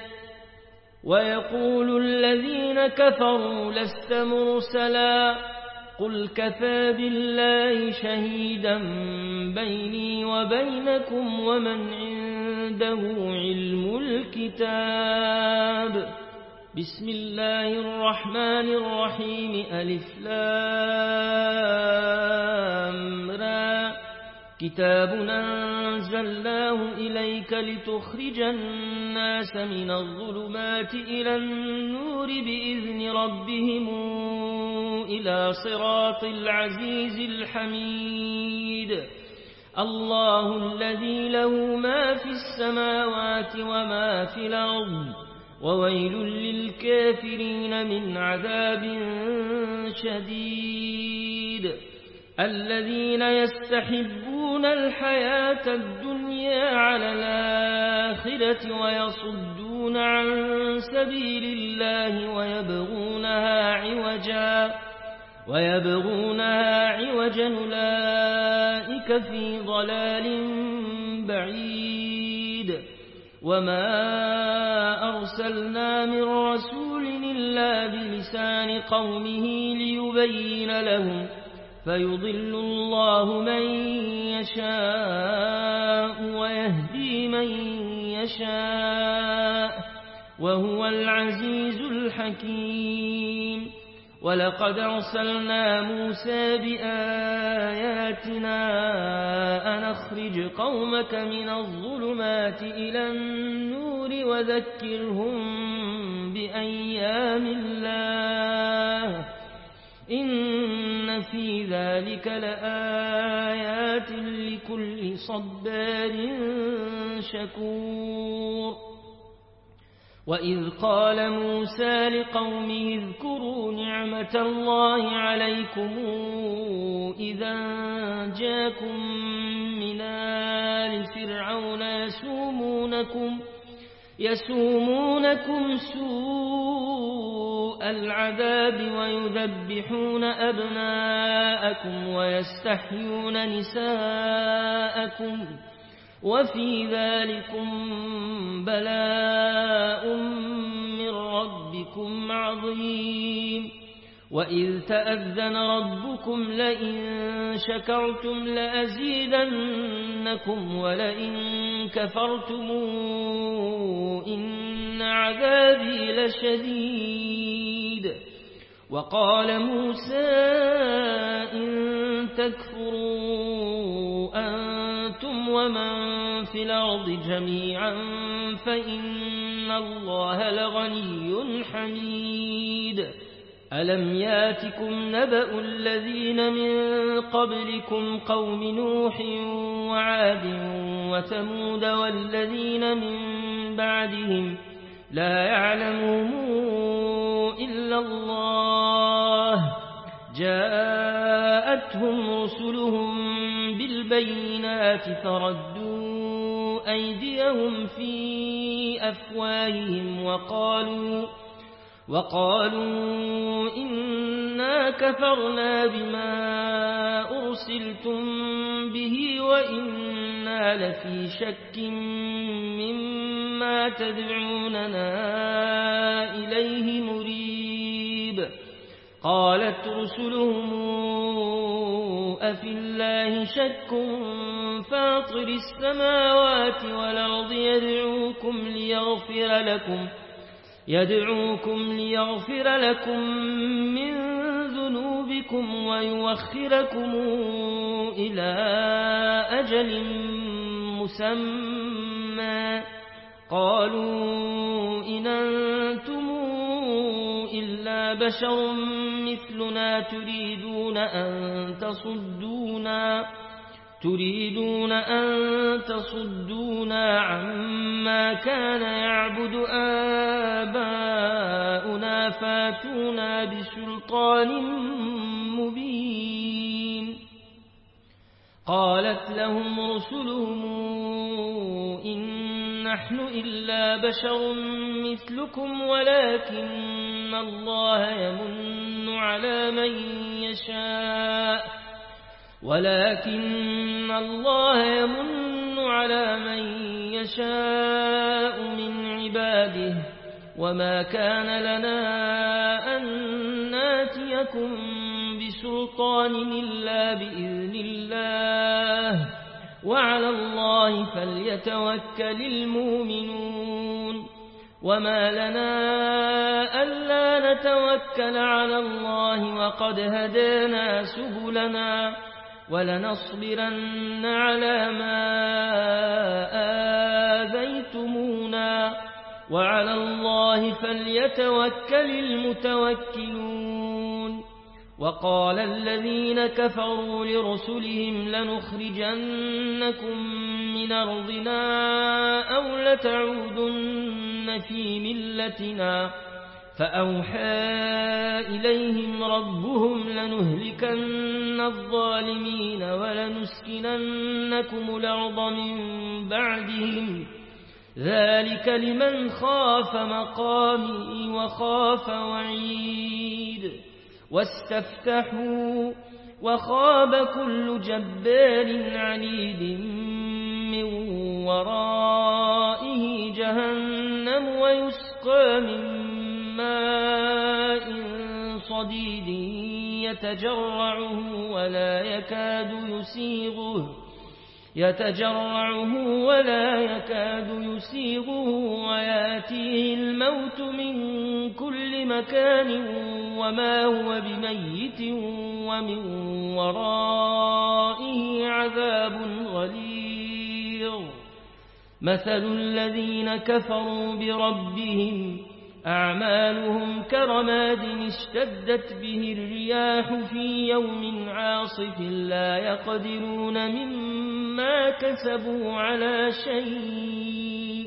ويقول الذين كفروا لست مرسلا قل كفى بالله شهيدا بيني وبينكم ومن عنده علم الكتاب بسم الله الرحمن الرحيم ألف لام را كتاب أنزلناه إليك لتخرج الناس من الظلمات إلى النور بإذن ربهم إلى صراط العزيز الحميد الله الذي له ما في السماوات وما في الأرض وويل للكافرين من عذاب شديد الذين يستحبون الحياة الدنيا على الآخرة ويصدون عن سبيل الله ويبغونها عوجا ويبغونها عوجا أولئك في ضلال بعيد وما أرسلنا من رسول إلا بلسان قومه ليبين لهم فيضل الله من يشاء ويهدي من يشاء وهو العزيز الحكيم ولقد أرسلنا موسى بآياتنا أن أخرج قومك من الظلمات إلى النور وذكرهم بأيام الله إن في ذلك لآيات لكل صبار شكور وإذ قال موسى لقومه اذكروا نعمة الله عليكم إذا جاءكم من آل فرعون يسومونكم يسومونكم سوء العذاب ويذبحون أبناءكم ويستحيون نساءكم وفي ذلكم بلاء من ربكم عظيم وإذ تأذن ربكم لئن شكرتم لأزيدنكم ولئن كفرتم إن عذابي لشديد وقال موسى إن تكفروا أنتم ومن في الأرض جميعا فإن الله لغني حميد ألم ياتكم نبأ الذين من قبلكم قوم نوح وعاد وثمود والذين من بعدهم لا يعلمهم إلا الله جاءتهم رسلهم بالبينات فردوا أيديهم في أفواههم وقالوا وقالوا إنا كفرنا بما أرسلتم به وإنا لفي شك مما تدعوننا إليه مريب قالت رسلهم أفي الله شك فاطر السماوات والأرض يدعوكم ليغفر لكم يدعوكم ليغفر لكم من ذنوبكم ويوخركم إلى أجل مسمى قالوا إن أنتم إلا بشر مثلنا تريدون أن تصدونا تريدون أن تصدونا عما كان يعبد آباؤنا فاتونا بسلطان مبين قالت لهم رسلهم إن نحن إلا بشر مثلكم ولكن الله يمن على من يشاء ولكن الله يمن على من يشاء من عباده وما كان لنا أن ناتيكم بسلطان إلا بإذن الله وعلى الله فليتوكل المؤمنون وما لنا ألا نتوكل على الله وقد هدانا سبلنا ولنصبرن على ما آذيتمونا وعلى الله فليتوكل المتوكلون وقال الذين كفروا لرسلهم لنخرجنكم من أرضنا أو لتعودن في ملتنا فأوحى إليهم ربهم لنهلكن الظالمين ولنسكننكم الأرض من بعدهم ذلك لمن خاف مقامي وخاف وعيد واستفتحوا وخاب كل جبار عنيد من ورائه جهنم ويسقى من ماء صديد يتجرعه ولا يكاد يسيغه يتجرعه ولا يكاد يسيغه وياتيه الموت من كل مكان وما هو بميت ومن ورائه عذاب غليظ مثل الذين كفروا بربهم أعمالهم كرماد اشتدت به الرياح في يوم عاصف لا يقدرون مما كسبوا على شيء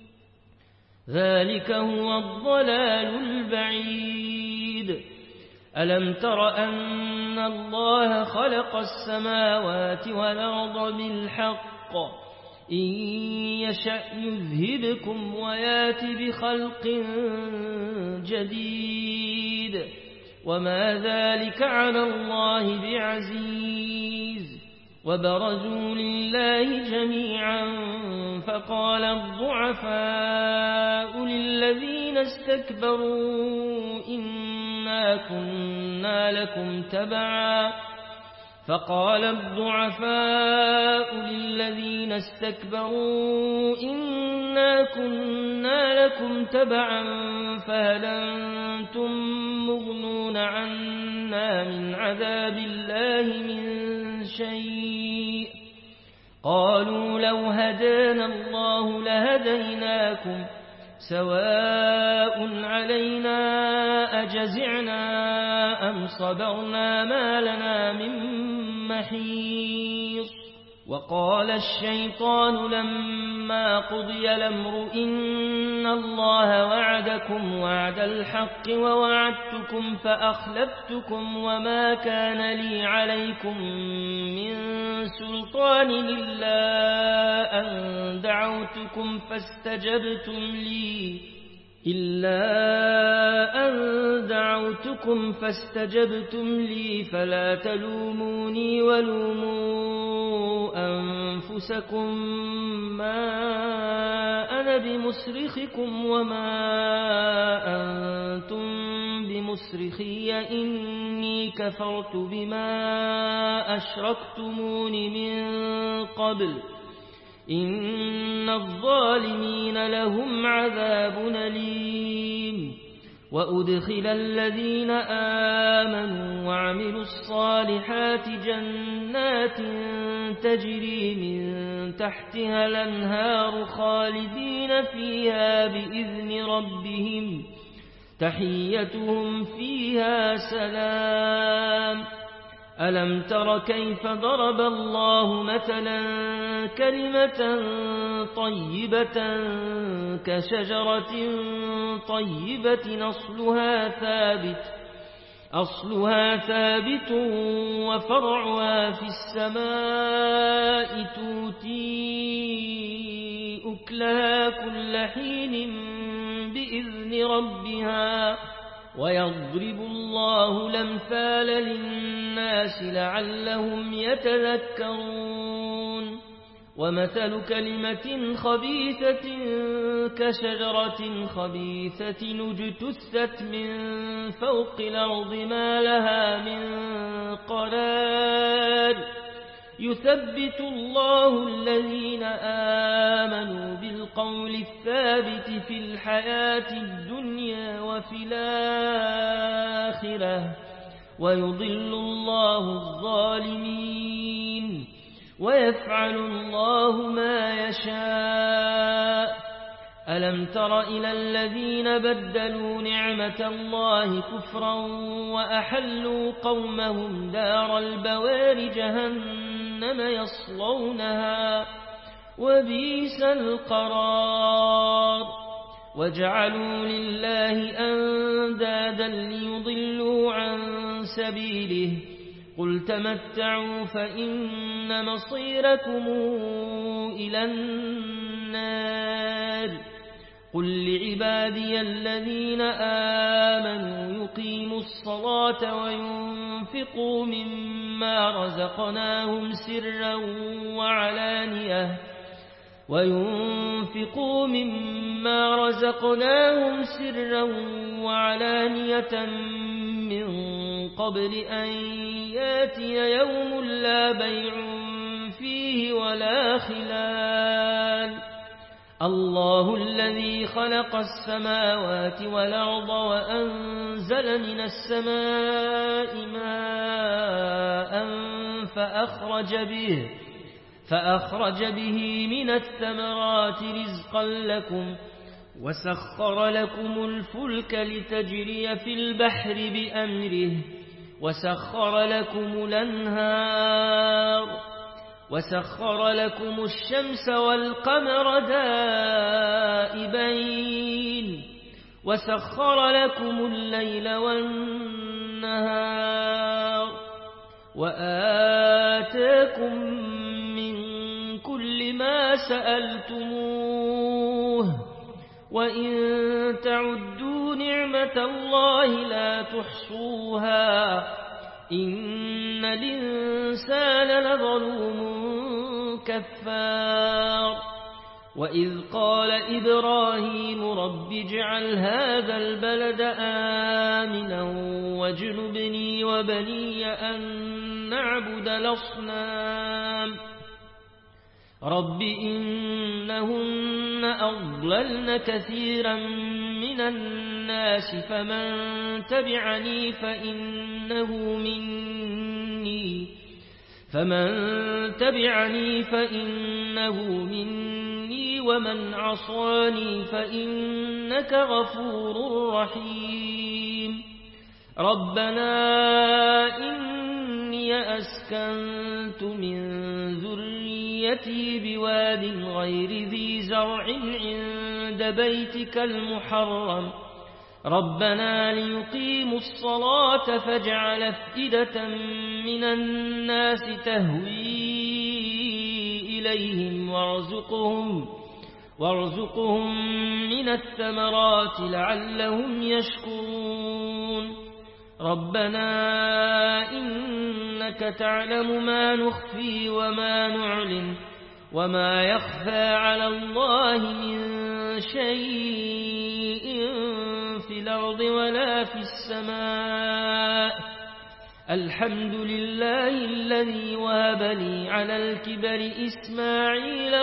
ذلك هو الضلال البعيد ألم تر أن الله خلق السماوات والأرض بالحق إن يشأ يذهبكم ويات بخلق جديد وما ذلك على الله بعزيز وبرزوا لله جميعا فقال الضعفاء للذين استكبروا إن إنا كنا لكم تبعا فقال الضعفاء للذين استكبروا إنا كنا لكم تبعا فهل أنتم مغنون عنا من عذاب الله من شيء قالوا لو هدانا الله لهديناكم سواء علينا أجزعنا أم صبرنا ما لنا من محيص وقال الشيطان لما قضي الأمر إن الله وعدكم وعد الحق ووعدتكم فأخلفتكم وما كان لي عليكم من سلطان إلا أن دعوتكم فاستجبتم لي إلا أن دعوتكم فاستجبتم لي فلا تلوموني ولوموا أنفسكم ما أنا بمصرخكم وما أنتم بمصرخي إني كفرت بما أشركتمون من قبل إن الظالمين لهم عذاب أليم وأدخل الذين آمنوا وعملوا الصالحات جنات تجري من تحتها الأنهار خالدين فيها بإذن ربهم تحيتهم فيها سلام ألم تر كيف ضرب الله مثلا كلمة طيبة كشجرة طيبة أصلها ثابت أصلها ثابت وفرعها في السماء تؤتي أكلها كل حين بإذن ربها ويضرب الله الأمثال للناس لعلهم يتذكرون ومثل كلمة خبيثة كشجرة خبيثة اجتثت من فوق الأرض ما لها من قرار يثبت الله الذين آمنوا بالقول الثابت في الحياة الدنيا وفي الآخرة ويضل الله الظالمين ويفعل الله ما يشاء ألم تر إلى الذين بدلوا نعمة الله كفرا وأحلوا قومهم دار البوار جهنم يصلونها وبئس القرار وجعلوا لله أندادا ليضلوا عن سبيله قل تمتعوا فإن مصيركم إلى النار قل لعبادي الذين آمنوا يقيموا الصلاة وينفقوا مما رزقناهم سرا وعلانية وينفقوا مما رزقناهم سرا وعلانية من قبل أن ياتي يوم لا بيع فيه ولا خلال الله الذي خلق السماوات والأرض وأنزل من السماء ماء فأخرج به فأخرج به من الثمرات رزقا لكم وسخر لكم الفلك لتجري في البحر بأمره وسخر لكم الأنهار وسخر لكم الشمس والقمر دائبين وسخر لكم الليل والنهار وآتاكم من كل ما سألتموه وإن تعدوا نعمة الله لا تحصوها إن الإنسان لظلوم كفار وإذ قال إبراهيم رب اجعل هذا البلد آمنا واجنبني وبني أن نعبد الأصنام رب إنهن أضللن كثيرا من الناس فمن تبعني فإنه مني فمن تبعني فإنه مني ومن عصاني فإنك غفور رحيم ربنا إني أسكنت من ذريتي بواد غير ذي زرع عند بيتك المحرم ربنا ليقيموا الصلاة فاجعل أفئدة من الناس تهوي إليهم وارزقهم, وارزقهم من الثمرات لعلهم يشكرون ربنا إنك تعلم ما نخفي وما نعلن وما يخفى على الله من شيء في الأرض ولا في السماء الحمد لله الذي وهب لي على الكبر إسماعيل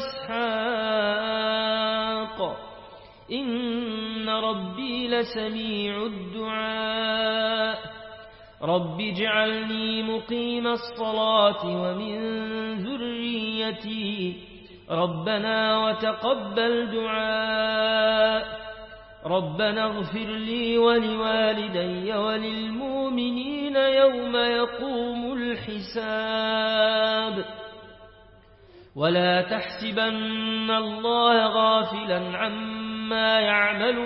وإسحاق إن ربي لسميع الدعاء رب اجعلني مقيم الصلاة ومن ذريتي ربنا وتقبل دعاء ربنا اغفر لي ولوالدي وللمؤمنين يوم يقوم الحساب ولا تحسبن الله غافلا عما يعمل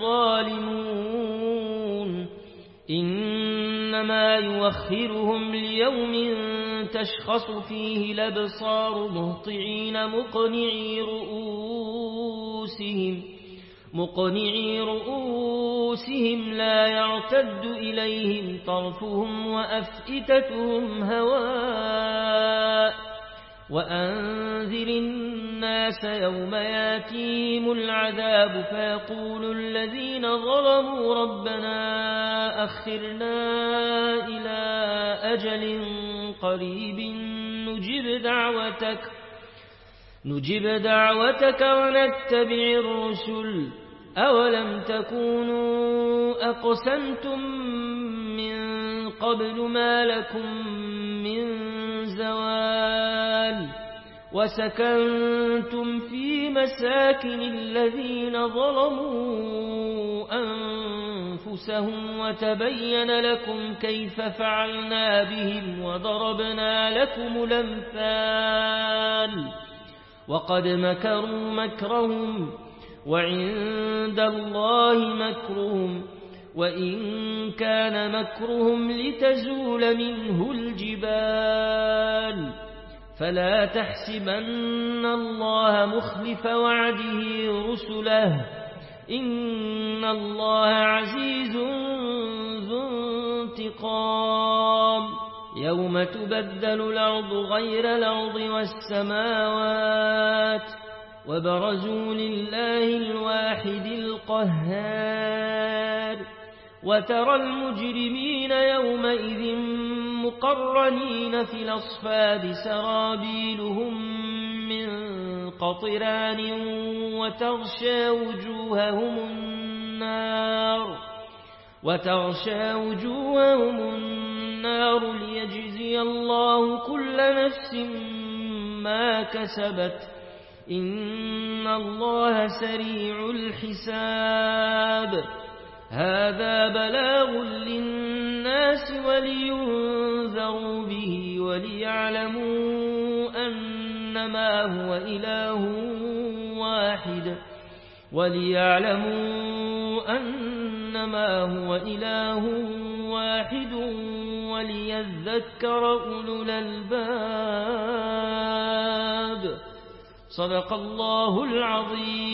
الظالمون إنما يوخرهم ليوم تشخص فيه الأبصار مهطعين مقنعي رؤوسهم مقنعي رؤوسهم لا يرتد إليهم طرفهم وأفئدتهم هواء وأنذر الناس يوم ياتيهم العذاب فيقول الذين ظلموا ربنا أخرنا إلى أجل قريب نجب دعوتك نجب دعوتك ونتبع الرسل أولم تكونوا أقسمتم من قبل ما لكم من زوال وسكنتم في مساكن الذين ظلموا أنفسهم وتبين لكم كيف فعلنا بهم وضربنا لكم الأمثال وقد مكروا مكرهم وعند الله مكرهم وإن كان مكرهم لتزول منه الجبال فلا تحسبن الله مخلف وعده رسله إن الله عزيز ذو انتقام يوم تبدل الأرض غير الأرض والسماوات وبرزوا لله الواحد القهار وترى المجرمين يومئذ مقرنين في الأصفاد سرابيلهم من قطران وتغشى وجوههم النار وتغشى وجوههم النار ليجزي الله كل نفس ما كسبت إن الله سريع الحساب هذا بلاغ للناس ولينذروا به وليعلموا أنما هو إله واحد وليعلموا أنما هو إله واحد وليذكر أولو الألباب صدق الله العظيم.